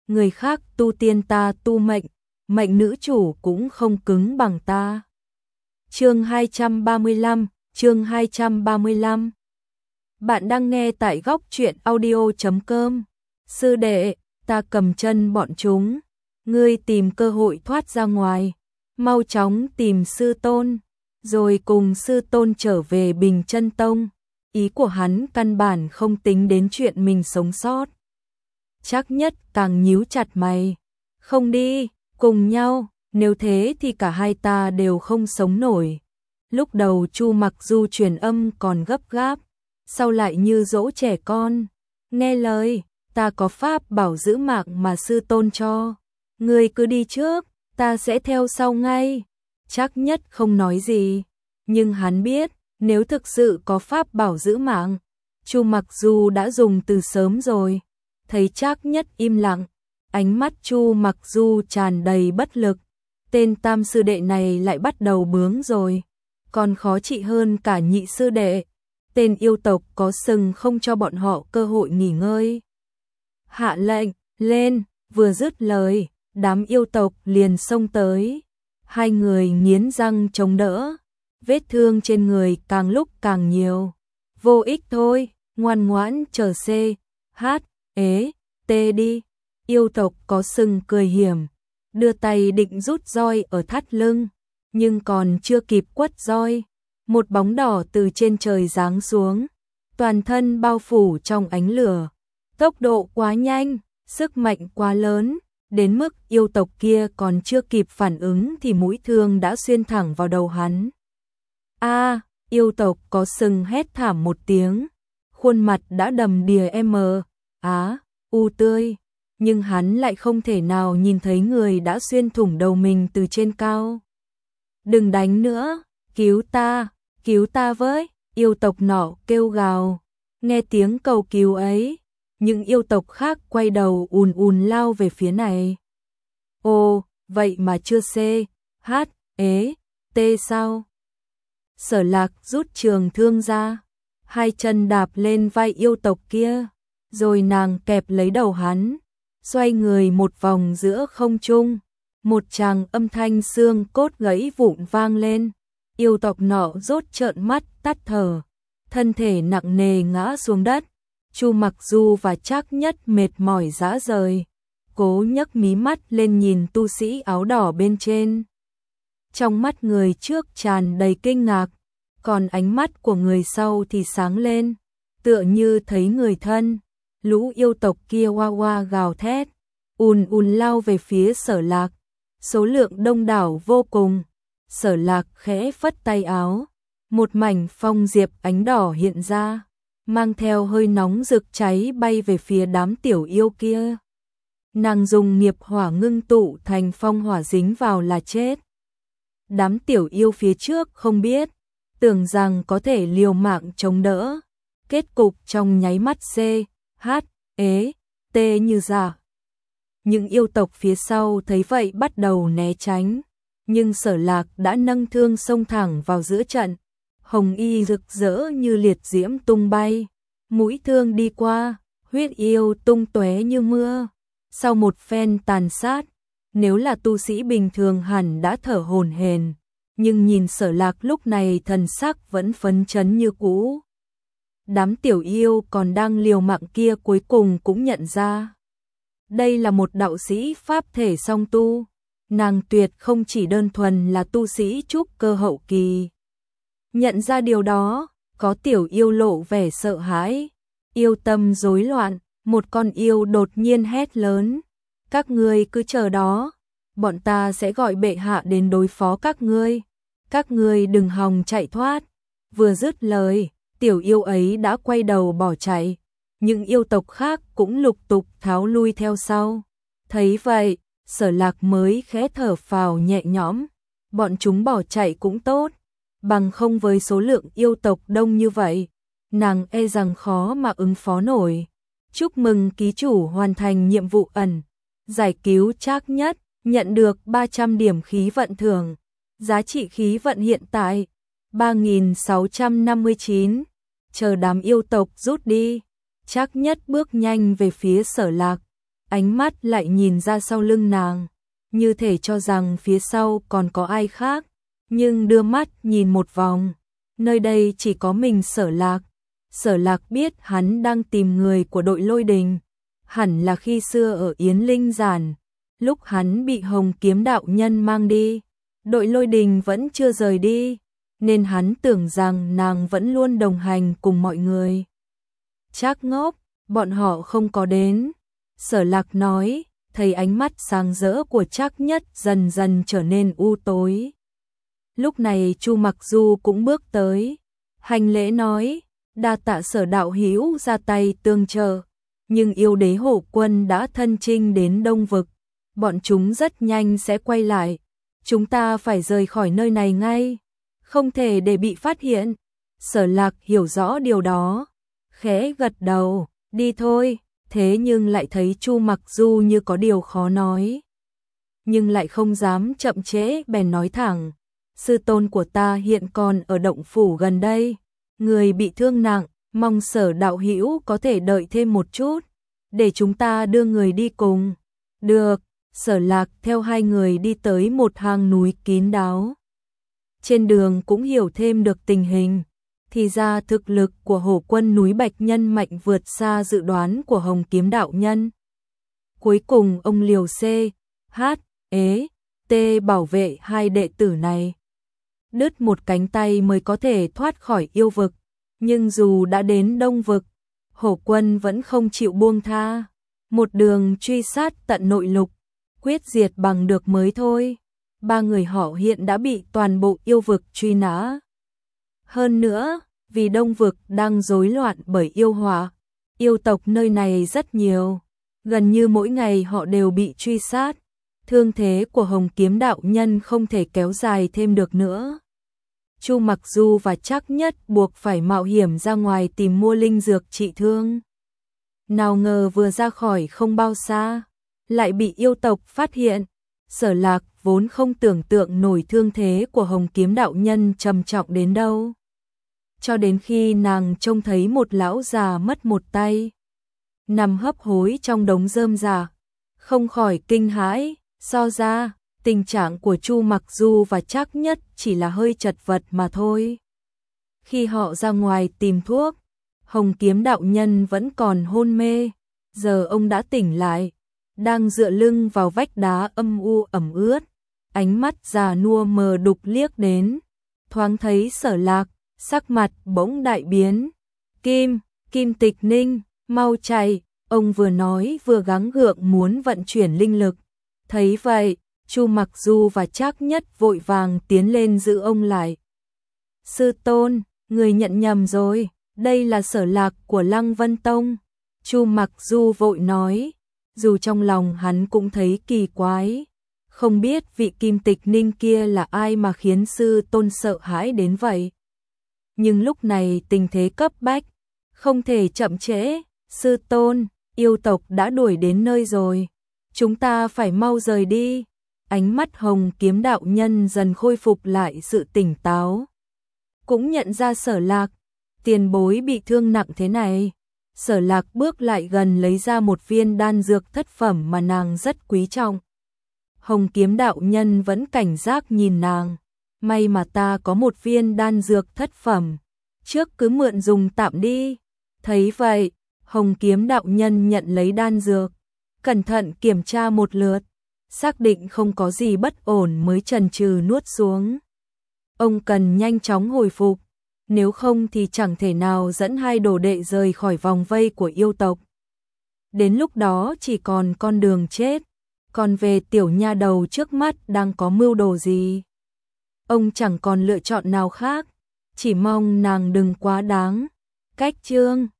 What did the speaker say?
người khác tu tiên ta tu mệnh, mệnh nữ chủ cũng không cứng bằng ta. Chương 235, chương 235. Bạn đang nghe tại góc truyện audio.com. Sư đệ, ta cầm chân bọn chúng, ngươi tìm cơ hội thoát ra ngoài, mau chóng tìm sư tôn, rồi cùng sư tôn trở về Bình Chân Tông. Ý của hắn căn bản không tính đến chuyện mình sống sót. Trác Nhất càng nhíu chặt mày, không đi, cùng nhau, nếu thế thì cả hai ta đều không sống nổi. Lúc đầu Chu Mặc Du truyền âm còn gấp gáp, sau lại như dỗ trẻ con, nghe lời, ta có pháp bảo giữ mạng mà sư tôn cho, ngươi cứ đi trước, ta sẽ theo sau ngay. Trác Nhất không nói gì, nhưng hắn biết, nếu thực sự có pháp bảo giữ mạng, Chu Mặc Du đã dùng từ sớm rồi. Thấy Trác Nhất im lặng, ánh mắt Chu Mặc Du tràn đầy bất lực, tên tam sư đệ này lại bắt đầu bướng rồi, còn khó trị hơn cả nhị sư đệ. Tên yêu tộc có sừng không cho bọn họ cơ hội nghỉ ngơi. Hạ lệnh, lên, vừa dứt lời, đám yêu tộc liền xông tới. Hai người nghiến răng chống đỡ, vết thương trên người càng lúc càng nhiều. Vô ích thôi, ngoan ngoãn chờ C, H, ế, T đi. Yêu tộc có sừng cười hiểm, đưa tay định rút roi ở thắt lưng, nhưng còn chưa kịp quất roi, một bóng đỏ từ trên trời giáng xuống, toàn thân bao phủ trong ánh lửa. Tốc độ quá nhanh, sức mạnh quá lớn, đến mức yêu tộc kia còn chưa kịp phản ứng thì mũi thương đã xuyên thẳng vào đầu hắn. A, yêu tộc có sừng hét thảm một tiếng, khuôn mặt đã đầm đìa u tươi, nhưng hắn lại không thể nào nhìn thấy người đã xuyên thủng đầu mình từ trên cao. Đừng đánh nữa, cứu ta với, yêu tộc nọ kêu gào. Nghe tiếng cầu cứu ấy, những yêu tộc khác quay đầu ùn ùn lao về phía này. Ồ, vậy mà chưa C, H, ế, T sao? Sở Lạc rút trường thương ra, hai chân đạp lên vai yêu tộc kia, rồi nàng kẹp lấy đầu hắn, xoay người một vòng giữa không trung, một tràng âm thanh xương cốt gãy vụn vang lên. Yêu tộc nọ rốt trợn mắt tắt thở, thân thể nặng nề ngã xuống đất. Chu Mặc Du và Trác Nhất mệt mỏi rã rời, cố nhấc mí mắt lên nhìn tu sĩ áo đỏ bên trên. Trong mắt người trước tràn đầy kinh ngạc, còn ánh mắt của người sau thì sáng lên, tựa như thấy người thân. Lũ yêu tộc kia oa oa gào thét, ùn ùn lao về phía Sở Lạc, số lượng đông đảo vô cùng. Sở Lạc khẽ phất tay áo, một mảnh phong diệp ánh đỏ hiện ra, mang theo hơi nóng rực cháy bay về phía đám tiểu yêu kia. Nàng dùng nghiệp hỏa ngưng tụ thành phong hỏa dính vào là chết. Đám tiểu yêu phía trước không biết, tưởng rằng có thể liều mạng chống đỡ, kết cục trong nháy mắt C, H, ế, T như giả. Những yêu tộc phía sau thấy vậy bắt đầu né tránh, nhưng Sở Lạc đã nâng thương xông thẳng vào giữa trận, hồng y rực rỡ như liệt diễm tung bay, mũi thương đi qua, huyết yêu tung tóe như mưa. Sau một phen tàn sát, nếu là tu sĩ bình thường hẳn đã thở hổn hển, nhưng nhìn Sở Lạc lúc này thần sắc vẫn phấn chấn như cũ. Đám tiểu yêu còn đang liều mạng kia cuối cùng cũng nhận ra, đây là một đạo sĩ pháp thể song tu. Nàng tuyệt không chỉ đơn thuần là tu sĩ trúc cơ hậu kỳ. Nhận ra điều đó, có tiểu yêu lộ vẻ sợ hãi, yêu tâm rối loạn, một con yêu đột nhiên hét lớn, các ngươi cứ chờ đó, bọn ta sẽ gọi bệ hạ đến đối phó các ngươi đừng hòng chạy thoát. Vừa dứt lời, tiểu yêu ấy đã quay đầu bỏ chạy, những yêu tộc khác cũng lục tục tháo lui theo sau. Thấy vậy, Sở Lạc mới khẽ thở phào nhẹ nhõm, bọn chúng bỏ chạy cũng tốt, bằng không với số lượng yêu tộc đông như vậy, nàng e rằng khó mà ứng phó nổi. Chúc mừng ký chủ hoàn thành nhiệm vụ ẩn, giải cứu Trác Nhất, nhận được 300 điểm khí vận thưởng, giá trị khí vận hiện tại 3.659. Chờ đám yêu tộc rút đi, Trác Nhất bước nhanh về phía Sở Lạc, ánh mắt lại nhìn ra sau lưng nàng, như thể cho rằng phía sau còn có ai khác, nhưng đưa mắt nhìn một vòng, nơi đây chỉ có mình Sở Lạc. Sở Lạc biết hắn đang tìm người của đội Lôi Đình, hẳn là khi xưa ở Yến Linh Giản, lúc hắn bị Hồng Kiếm đạo nhân mang đi, đội Lôi Đình vẫn chưa rời đi, nên hắn tưởng rằng nàng vẫn luôn đồng hành cùng mọi người. Trác ngốc, bọn họ không có đến. Sở Lạc nói, thấy ánh mắt sáng rỡ của Trác Nhất dần dần trở nên u tối. Lúc này Chu Mặc Du cũng bước tới, hành lễ nói, đa tạ Sở đạo hữu ra tay tương trợ, nhưng yêu đế Hổ quân đã thân chinh đến Đông Vực, bọn chúng rất nhanh sẽ quay lại, chúng ta phải rời khỏi nơi này ngay, không thể để bị phát hiện. Sở Lạc hiểu rõ điều đó, khẽ gật đầu, đi thôi, thế nhưng lại thấy Chu Mặc Du như có điều khó nói, nhưng lại không dám chậm trễ, bèn nói thẳng, sư tôn của ta hiện còn ở động phủ gần đây, người bị thương nặng, mong Sở đạo hữu có thể đợi thêm một chút, để chúng ta đưa người đi cùng. Được. Sở Lạc theo hai người đi tới một hang núi kín đáo. Trên đường cũng hiểu thêm được tình hình, thì ra thực lực của Hổ quân núi Bạch Nhân mạnh vượt xa dự đoán của Hồng Kiếm đạo nhân. Cuối cùng ông liều C, H, E, T bảo vệ hai đệ tử này. Đứt một cánh tay mới có thể thoát khỏi yêu vực, nhưng dù đã đến Đông Vực, Hổ quân vẫn không chịu buông tha, một đường truy sát tận nội lục, quyết diệt bằng được mới thôi. Ba người họ hiện đã bị toàn bộ yêu vực truy nã. Hơn nữa, vì Đông Vực đang rối loạn bởi yêu hỏa, yêu tộc nơi này rất nhiều, gần như mỗi ngày họ đều bị truy sát. Thương thế của Hồng Kiếm đạo nhân không thể kéo dài thêm được nữa. Chu Mặc Du và Trác Nhất buộc phải mạo hiểm ra ngoài tìm mua linh dược trị thương. Nào ngờ vừa ra khỏi không bao xa, lại bị yêu tộc phát hiện. Sở Lạc vốn không tưởng tượng nổi thương thế của Hồng Kiếm đạo nhân trầm trọng đến đâu. Cho đến khi nàng trông thấy một lão già mất một tay, nằm hấp hối trong đống rơm rạ, không khỏi kinh hãi. So ra, tình trạng của Chu Mặc Du và Trác Nhất chỉ là hơi chật vật mà thôi. Khi họ ra ngoài tìm thuốc, Hồng Kiếm đạo nhân vẫn còn hôn mê, giờ ông đã tỉnh lại, đang dựa lưng vào vách đá âm u ẩm ướt, ánh mắt già nua mờ đục liếc đến, thoáng thấy Sở Lạc, sắc mặt bỗng đại biến. Kim Tịch Ninh, mau chạy, ông vừa nói vừa gắng gượng muốn vận chuyển linh lực. Thấy vậy, Chu Mặc Du và Trác Nhất vội vàng tiến lên giữ ông lại. Sư tôn, người nhận nhầm rồi, đây là Sở Lạc của Lăng Vân Tông. Chu Mặc Du vội nói, dù trong lòng hắn cũng thấy kỳ quái, không biết vị Kim Tịch Ninh kia là ai mà khiến sư tôn sợ hãi đến vậy. Nhưng lúc này tình thế cấp bách, không thể chậm trễ, sư tôn, yêu tộc đã đuổi đến nơi rồi, chúng ta phải mau rời đi. Ánh mắt Hồng Kiếm đạo nhân dần khôi phục lại sự tỉnh táo. Cũng nhận ra Sở Lạc, tiền bối bị thương nặng thế này. Sở Lạc bước lại gần lấy ra một viên đan dược thất phẩm mà nàng rất quý trọng. Hồng Kiếm đạo nhân vẫn cảnh giác nhìn nàng. May mà ta có một viên đan dược thất phẩm, trước cứ mượn dùng tạm đi. Thấy vậy, Hồng Kiếm đạo nhân nhận lấy đan dược, cẩn thận kiểm tra một lượt, xác định không có gì bất ổn mới chần chừ nuốt xuống. Ông cần nhanh chóng hồi phục, nếu không thì chẳng thể nào dẫn hai đồ đệ rời khỏi vòng vây của yêu tộc. Đến lúc đó chỉ còn con đường chết, còn về tiểu nha đầu trước mắt đang có mưu đồ gì, ông chẳng còn lựa chọn nào khác, chỉ mong nàng đừng quá đáng. Cách chương